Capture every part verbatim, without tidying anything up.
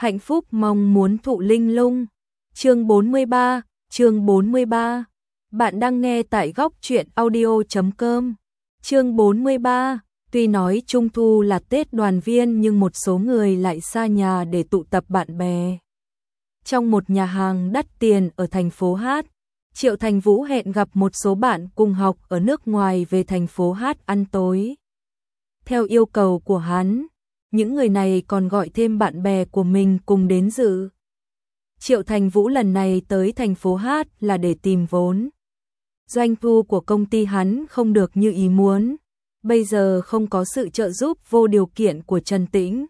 Hạnh phúc mong muốn thụ linh lung. Chương bốn mươi ba, chương bốn mươi ba. Bạn đang nghe tại góc truyện audio chấm com. Chương bốn mươi ba, tuy nói Trung thu là Tết đoàn viên nhưng một số người lại xa nhà để tụ tập bạn bè. Trong một nhà hàng đắt tiền ở thành phố Hát, Triệu Thành Vũ hẹn gặp một số bạn cùng học ở nước ngoài về thành phố Hát ăn tối. Theo yêu cầu của hắn, những người này còn gọi thêm bạn bè của mình cùng đến dự. Triệu Thành Vũ lần này tới thành phố Hát là để tìm vốn. Doanh thu của công ty hắn không được như ý muốn, bây giờ không có sự trợ giúp vô điều kiện của Trần Tĩnh.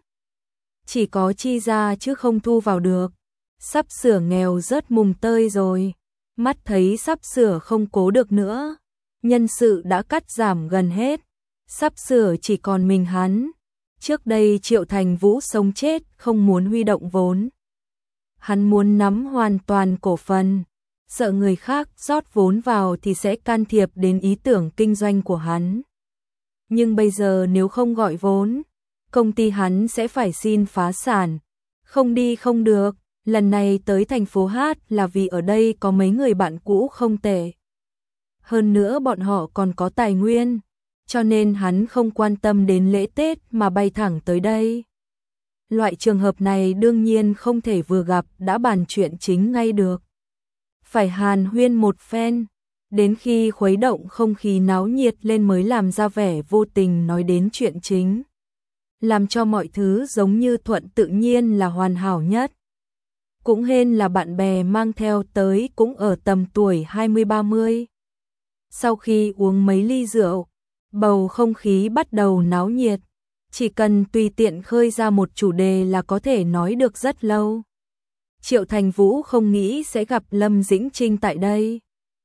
Chỉ có chi ra chứ không thu vào được, sắp sửa nghèo rớt mùng tơi rồi, mắt thấy sắp sửa không cố được nữa, nhân sự đã cắt giảm gần hết, sắp sửa chỉ còn mình hắn. Trước đây Triệu Thành Vũ sống chết không muốn huy động vốn. Hắn muốn nắm hoàn toàn cổ phần, sợ người khác rót vốn vào thì sẽ can thiệp đến ý tưởng kinh doanh của hắn. Nhưng bây giờ nếu không gọi vốn, công ty hắn sẽ phải xin phá sản. Không đi không được, lần này tới thành phố Hát là vì ở đây có mấy người bạn cũ không tệ. Hơn nữa bọn họ còn có tài nguyên, cho nên hắn không quan tâm đến lễ Tết mà bay thẳng tới đây. Loại trường hợp này đương nhiên không thể vừa gặp đã bàn chuyện chính ngay được. Phải hàn huyên một phen, đến khi khuấy động không khí náo nhiệt lên mới làm ra vẻ vô tình nói đến chuyện chính. Làm cho mọi thứ giống như thuận tự nhiên là hoàn hảo nhất. Cũng hên là bạn bè mang theo tới cũng ở tầm tuổi hai mươi ba mươi. Sau khi uống mấy ly rượu, bầu không khí bắt đầu náo nhiệt, chỉ cần tùy tiện khơi ra một chủ đề là có thể nói được rất lâu. Triệu Thành Vũ không nghĩ sẽ gặp Lâm Dĩnh Trinh tại đây.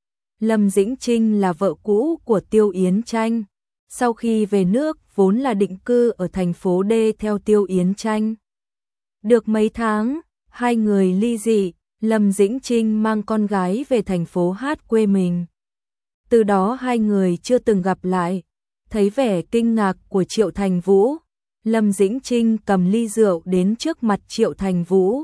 Lâm Dĩnh Trinh là vợ cũ của Tiêu Yến Tranh, sau khi về nước vốn là định cư ở thành phố D theo Tiêu Yến Tranh. Được mấy tháng, hai người ly dị, Lâm Dĩnh Trinh mang con gái về thành phố Hát quê mình. Từ đó hai người chưa từng gặp lại. Thấy vẻ kinh ngạc của Triệu Thành Vũ, Lâm Dĩnh Trinh cầm ly rượu đến trước mặt Triệu Thành Vũ.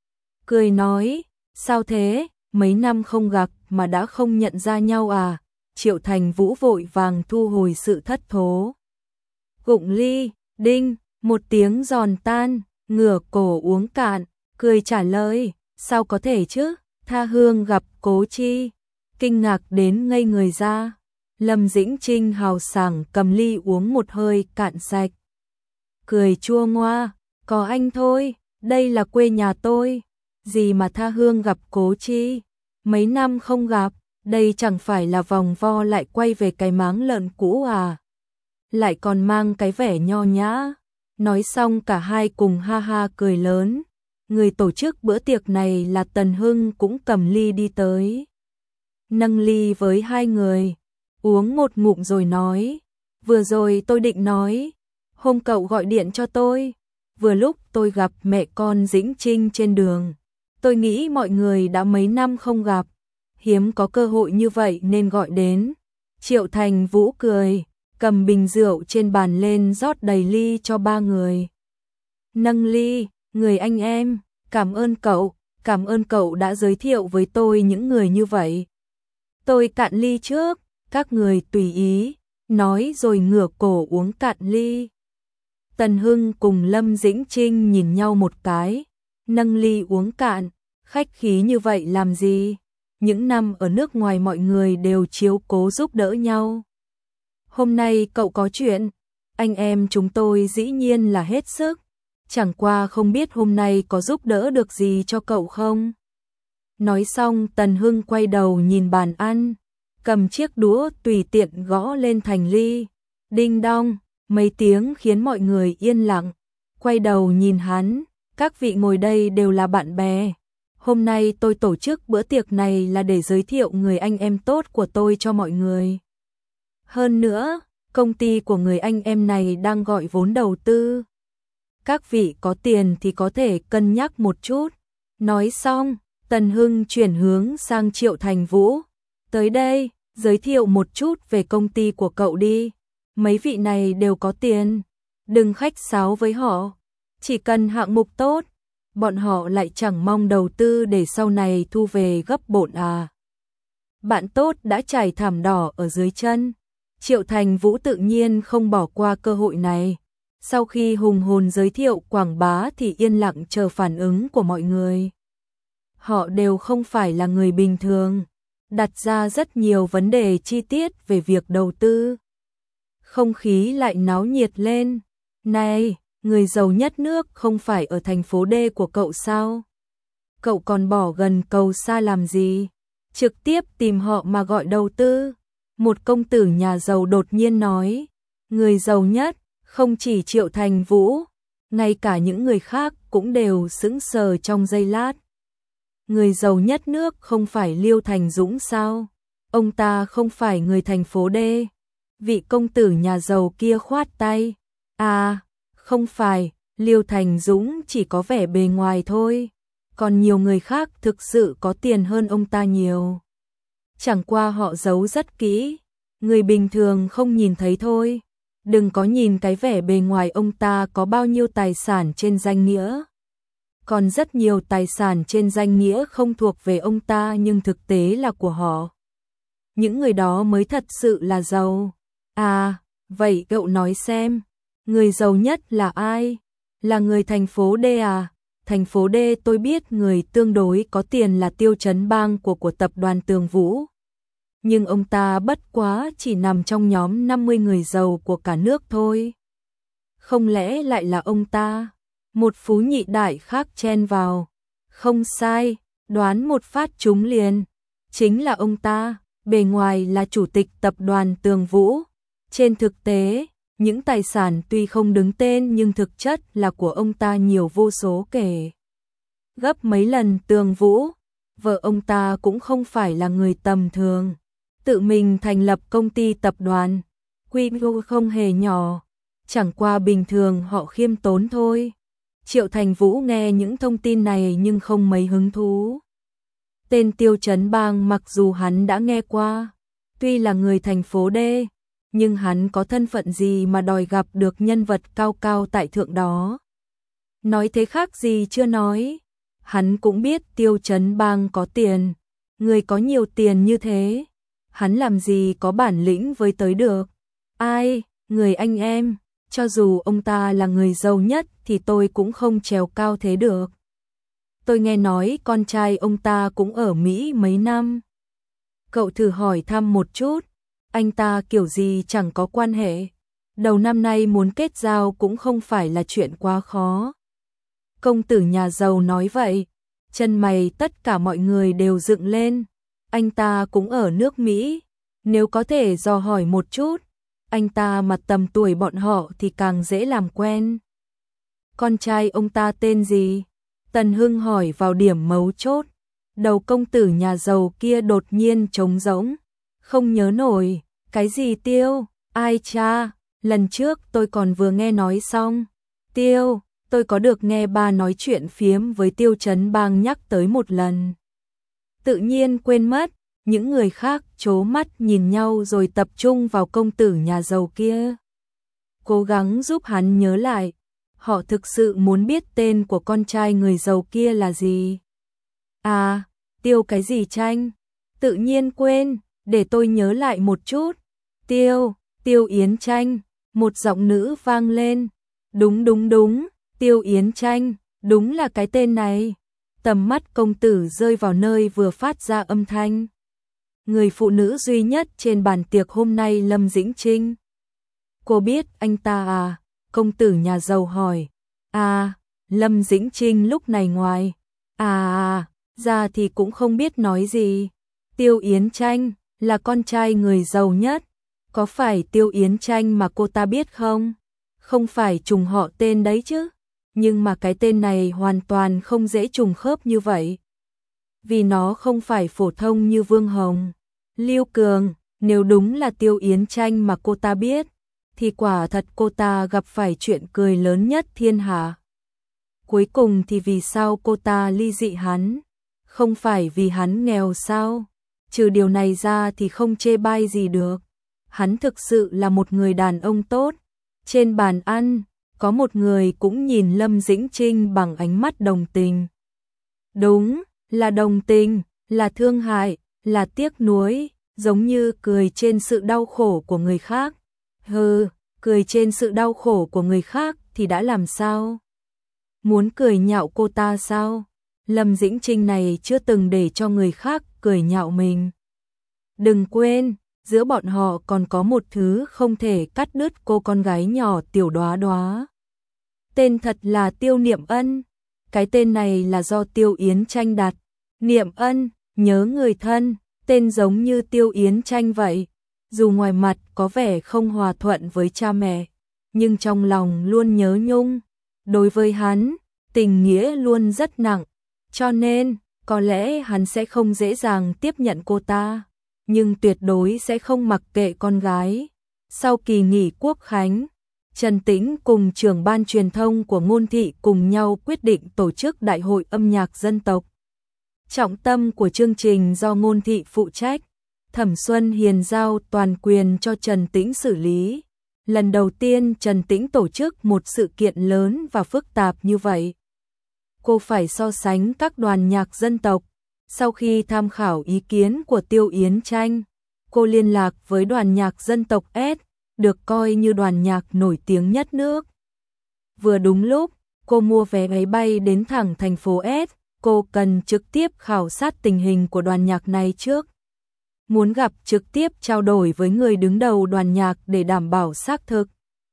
Cười nói, sao thế, mấy năm không gặp mà đã không nhận ra nhau à? Triệu Thành Vũ vội vàng thu hồi sự thất thố. Gụng ly, đinh, một tiếng giòn tan, ngửa cổ uống cạn, cười trả lời, sao có thể chứ, tha hương gặp cố chi. Kinh ngạc đến ngây người ra. Lâm Dĩnh Trinh hào sảng cầm ly uống một hơi cạn sạch. Cười chua ngoa, có anh thôi, đây là quê nhà tôi. Gì mà tha hương gặp cố chi, mấy năm không gặp, đây chẳng phải là vòng vo lại quay về cái máng lợn cũ à. Lại còn mang cái vẻ nho nhã. Nói xong cả hai cùng ha ha cười lớn. Người tổ chức bữa tiệc này là Tần Hưng cũng cầm ly đi tới. Nâng ly với hai người. Uống một ngụm rồi nói, vừa rồi tôi định nói, hôm cậu gọi điện cho tôi, vừa lúc tôi gặp mẹ con Dĩnh Trinh trên đường, tôi nghĩ mọi người đã mấy năm không gặp, hiếm có cơ hội như vậy nên gọi đến. Triệu Thành Vũ cười, cầm bình rượu trên bàn lên rót đầy ly cho ba người. Nâng ly, người anh em, cảm ơn cậu, cảm ơn cậu đã giới thiệu với tôi những người như vậy. Tôi cạn ly trước. Các người tùy ý, nói rồi ngửa cổ uống cạn ly. Tần Hưng cùng Lâm Dĩnh Trinh nhìn nhau một cái, nâng ly uống cạn, khách khí như vậy làm gì? Những năm ở nước ngoài mọi người đều chiếu cố giúp đỡ nhau. Hôm nay cậu có chuyện, anh em chúng tôi dĩ nhiên là hết sức, chẳng qua không biết hôm nay có giúp đỡ được gì cho cậu không? Nói xong Tần Hưng quay đầu nhìn bàn ăn. Cầm chiếc đũa tùy tiện gõ lên thành ly. Đinh đong, mấy tiếng khiến mọi người yên lặng. Quay đầu nhìn hắn, các vị ngồi đây đều là bạn bè. Hôm nay tôi tổ chức bữa tiệc này là để giới thiệu người anh em tốt của tôi cho mọi người. Hơn nữa, công ty của người anh em này đang gọi vốn đầu tư. Các vị có tiền thì có thể cân nhắc một chút. Nói xong, Tần Hưng chuyển hướng sang Triệu Thành Vũ. Tới đây, giới thiệu một chút về công ty của cậu đi. Mấy vị này đều có tiền. Đừng khách sáo với họ. Chỉ cần hạng mục tốt, bọn họ lại chẳng mong đầu tư để sau này thu về gấp bội à. Bạn tốt đã trải thảm đỏ ở dưới chân. Triệu Thành Vũ tự nhiên không bỏ qua cơ hội này. Sau khi hùng hồn giới thiệu quảng bá thì yên lặng chờ phản ứng của mọi người. Họ đều không phải là người bình thường, đặt ra rất nhiều vấn đề chi tiết về việc đầu tư. Không khí lại náo nhiệt lên. Này, người giàu nhất nước không phải ở thành phố D của cậu sao? Cậu còn bỏ gần cầu xa làm gì? Trực tiếp tìm họ mà gọi đầu tư. Một công tử nhà giàu đột nhiên nói. Người giàu nhất, không chỉ Triệu Thành Vũ, ngay cả những người khác cũng đều sững sờ trong giây lát. Người giàu nhất nước không phải Liêu Thành Dũng sao? Ông ta không phải người thành phố D. Vị công tử nhà giàu kia khoát tay. À, không phải, Liêu Thành Dũng chỉ có vẻ bề ngoài thôi. Còn nhiều người khác thực sự có tiền hơn ông ta nhiều. Chẳng qua họ giấu rất kỹ, người bình thường không nhìn thấy thôi. Đừng có nhìn cái vẻ bề ngoài ông ta có bao nhiêu tài sản trên danh nghĩa. Còn rất nhiều tài sản trên danh nghĩa không thuộc về ông ta nhưng thực tế là của họ. Những người đó mới thật sự là giàu. À, vậy cậu nói xem, người giàu nhất là ai? Là người thành phố D à? Thành phố D tôi biết người tương đối có tiền là Tiêu Chấn Bang của của tập đoàn Tường Vũ. Nhưng ông ta bất quá chỉ nằm trong nhóm năm mươi người giàu của cả nước thôi. Không lẽ lại là ông ta? Một phú nhị đại khác chen vào. Không sai, đoán một phát trúng liền. Chính là ông ta, bề ngoài là chủ tịch tập đoàn Tường Vũ. Trên thực tế, những tài sản tuy không đứng tên nhưng thực chất là của ông ta nhiều vô số kể. Gấp mấy lần Tường Vũ, vợ ông ta cũng không phải là người tầm thường. Tự mình thành lập công ty tập đoàn, quy mô không hề nhỏ, chẳng qua bình thường họ khiêm tốn thôi. Triệu Thành Vũ nghe những thông tin này nhưng không mấy hứng thú. Tên Tiêu Chấn Bang mặc dù hắn đã nghe qua, tuy là người thành phố D, nhưng hắn có thân phận gì mà đòi gặp được nhân vật cao cao tại thượng đó. Nói thế khác gì chưa nói, hắn cũng biết Tiêu Chấn Bang có tiền, người có nhiều tiền như thế. Hắn làm gì có bản lĩnh với tới được. Ai, người anh em, cho dù ông ta là người giàu nhất thì tôi cũng không trèo cao thế được. Tôi nghe nói con trai ông ta cũng ở Mỹ mấy năm. Cậu thử hỏi thăm một chút, anh ta kiểu gì chẳng có quan hệ. Đầu năm nay muốn kết giao cũng không phải là chuyện quá khó. Công tử nhà giàu nói vậy, chân mày tất cả mọi người đều dựng lên. Anh ta cũng ở nước Mỹ, nếu có thể dò hỏi một chút, anh ta mặt tầm tuổi bọn họ thì càng dễ làm quen. Con trai ông ta tên gì? Tần Hưng hỏi vào điểm mấu chốt. Đầu công tử nhà giàu kia đột nhiên trống rỗng, không nhớ nổi. Cái gì Tiêu? Ai cha? Lần trước tôi còn vừa nghe nói xong. Tiêu, tôi có được nghe ba nói chuyện phiếm với Tiêu Chấn Bang nhắc tới một lần. Tự nhiên quên mất, những người khác trố mắt nhìn nhau rồi tập trung vào công tử nhà giàu kia. Cố gắng giúp hắn nhớ lại, họ thực sự muốn biết tên của con trai người giàu kia là gì. À, Tiêu cái gì Tranh? Tự nhiên quên, để tôi nhớ lại một chút. Tiêu, Tiêu Yến Tranh, một giọng nữ vang lên. Đúng đúng đúng, Tiêu Yến Tranh, đúng là cái tên này. Tầm mắt công tử rơi vào nơi vừa phát ra âm thanh. Người phụ nữ duy nhất trên bàn tiệc hôm nay Lâm Dĩnh Trinh. Cô biết anh ta à? Công tử nhà giàu hỏi. À, Lâm Dĩnh Trinh lúc này ngoài. À à, ra thì cũng không biết nói gì. Tiêu Yến Tranh là con trai người giàu nhất. Có phải Tiêu Yến Tranh mà cô ta biết không? Không phải trùng họ tên đấy chứ. Nhưng mà cái tên này hoàn toàn không dễ trùng khớp như vậy. Vì nó không phải phổ thông như Vương Hồng, Lưu Cường. Nếu đúng là Tiêu Yến Tranh mà cô ta biết, thì quả thật cô ta gặp phải chuyện cười lớn nhất thiên hạ. Cuối cùng thì vì sao cô ta ly dị hắn? Không phải vì hắn nghèo sao? Trừ điều này ra thì không chê bai gì được. Hắn thực sự là một người đàn ông tốt. Trên bàn ăn, có một người cũng nhìn Lâm Dĩnh Trinh bằng ánh mắt đồng tình. Đúng, là đồng tình, là thương hại, là tiếc nuối, giống như cười trên sự đau khổ của người khác. Hừ, cười trên sự đau khổ của người khác thì đã làm sao? Muốn cười nhạo cô ta sao? Lâm Dĩnh Trinh này chưa từng để cho người khác cười nhạo mình. Đừng quên, giữa bọn họ còn có một thứ không thể cắt đứt, cô con gái nhỏ Tiểu Đóa Đóa. Tên thật là Tiêu Niệm Ân. Cái tên này là do Tiêu Yến Tranh đặt. Niệm Ân, nhớ người thân, tên giống như Tiêu Yến Tranh vậy. Dù ngoài mặt có vẻ không hòa thuận với cha mẹ, nhưng trong lòng luôn nhớ nhung. Đối với hắn, tình nghĩa luôn rất nặng, cho nên có lẽ hắn sẽ không dễ dàng tiếp nhận cô ta, nhưng tuyệt đối sẽ không mặc kệ con gái. Sau kỳ nghỉ Quốc khánh, Trần Tĩnh cùng trưởng ban truyền thông của Ngôn Thị cùng nhau quyết định tổ chức Đại hội âm nhạc dân tộc. Trọng tâm của chương trình do Ngôn Thị phụ trách, Thẩm Xuân Hiền giao toàn quyền cho Trần Tĩnh xử lý. Lần đầu tiên Trần Tĩnh tổ chức một sự kiện lớn và phức tạp như vậy. Cô phải so sánh các đoàn nhạc dân tộc. Sau khi tham khảo ý kiến của Tiêu Yến Tranh, cô liên lạc với đoàn nhạc dân tộc S, được coi như đoàn nhạc nổi tiếng nhất nước. Vừa đúng lúc, cô mua vé máy bay đến thẳng thành phố S, cô cần trực tiếp khảo sát tình hình của đoàn nhạc này trước. Muốn gặp trực tiếp trao đổi với người đứng đầu đoàn nhạc để đảm bảo xác thực.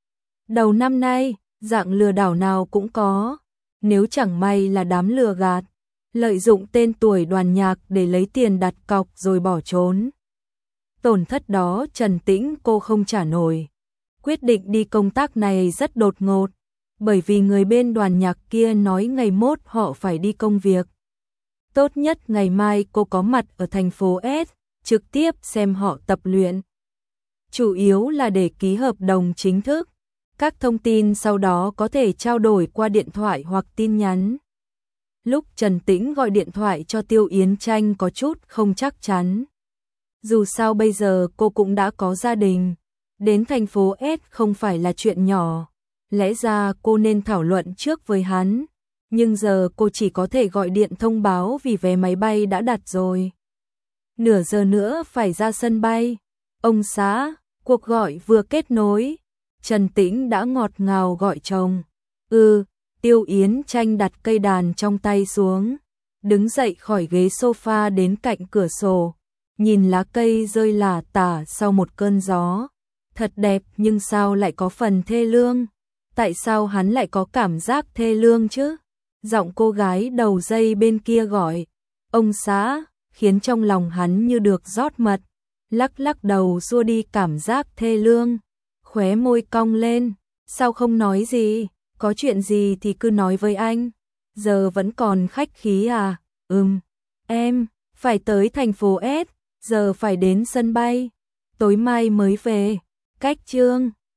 Đầu năm nay, dạng lừa đảo nào cũng có, nếu chẳng may là đám lừa gạt, lợi dụng tên tuổi đoàn nhạc để lấy tiền đặt cọc rồi bỏ trốn. Tổn thất đó Trần Tĩnh cô không trả nổi. Quyết định đi công tác này rất đột ngột, bởi vì người bên đoàn nhạc kia nói ngày mốt họ phải đi công việc. Tốt nhất ngày mai cô có mặt ở thành phố S, trực tiếp xem họ tập luyện. Chủ yếu là để ký hợp đồng chính thức. Các thông tin sau đó có thể trao đổi qua điện thoại hoặc tin nhắn. Lúc Trần Tĩnh gọi điện thoại cho Tiêu Yến Tranh có chút không chắc chắn. Dù sao bây giờ cô cũng đã có gia đình, đến thành phố S không phải là chuyện nhỏ. Lẽ ra cô nên thảo luận trước với hắn, nhưng giờ cô chỉ có thể gọi điện thông báo vì vé máy bay đã đặt rồi. Nửa giờ nữa phải ra sân bay. Ông xã, cuộc gọi vừa kết nối. Trần Tĩnh đã ngọt ngào gọi chồng. Ừ, Tiêu Yến Tranh đặt cây đàn trong tay xuống, đứng dậy khỏi ghế sofa đến cạnh cửa sổ, nhìn lá cây rơi lả tả sau một cơn gió. Thật đẹp nhưng sao lại có phần thê lương? Tại sao hắn lại có cảm giác thê lương chứ? Giọng cô gái đầu dây bên kia gọi, ông xã, khiến trong lòng hắn như được rót mật, lắc lắc đầu xua đi cảm giác thê lương, khóe môi cong lên, sao không nói gì, có chuyện gì thì cứ nói với anh, giờ vẫn còn khách khí à, ừm, em, phải tới thành phố S, giờ phải đến sân bay, tối mai mới về, cách chương.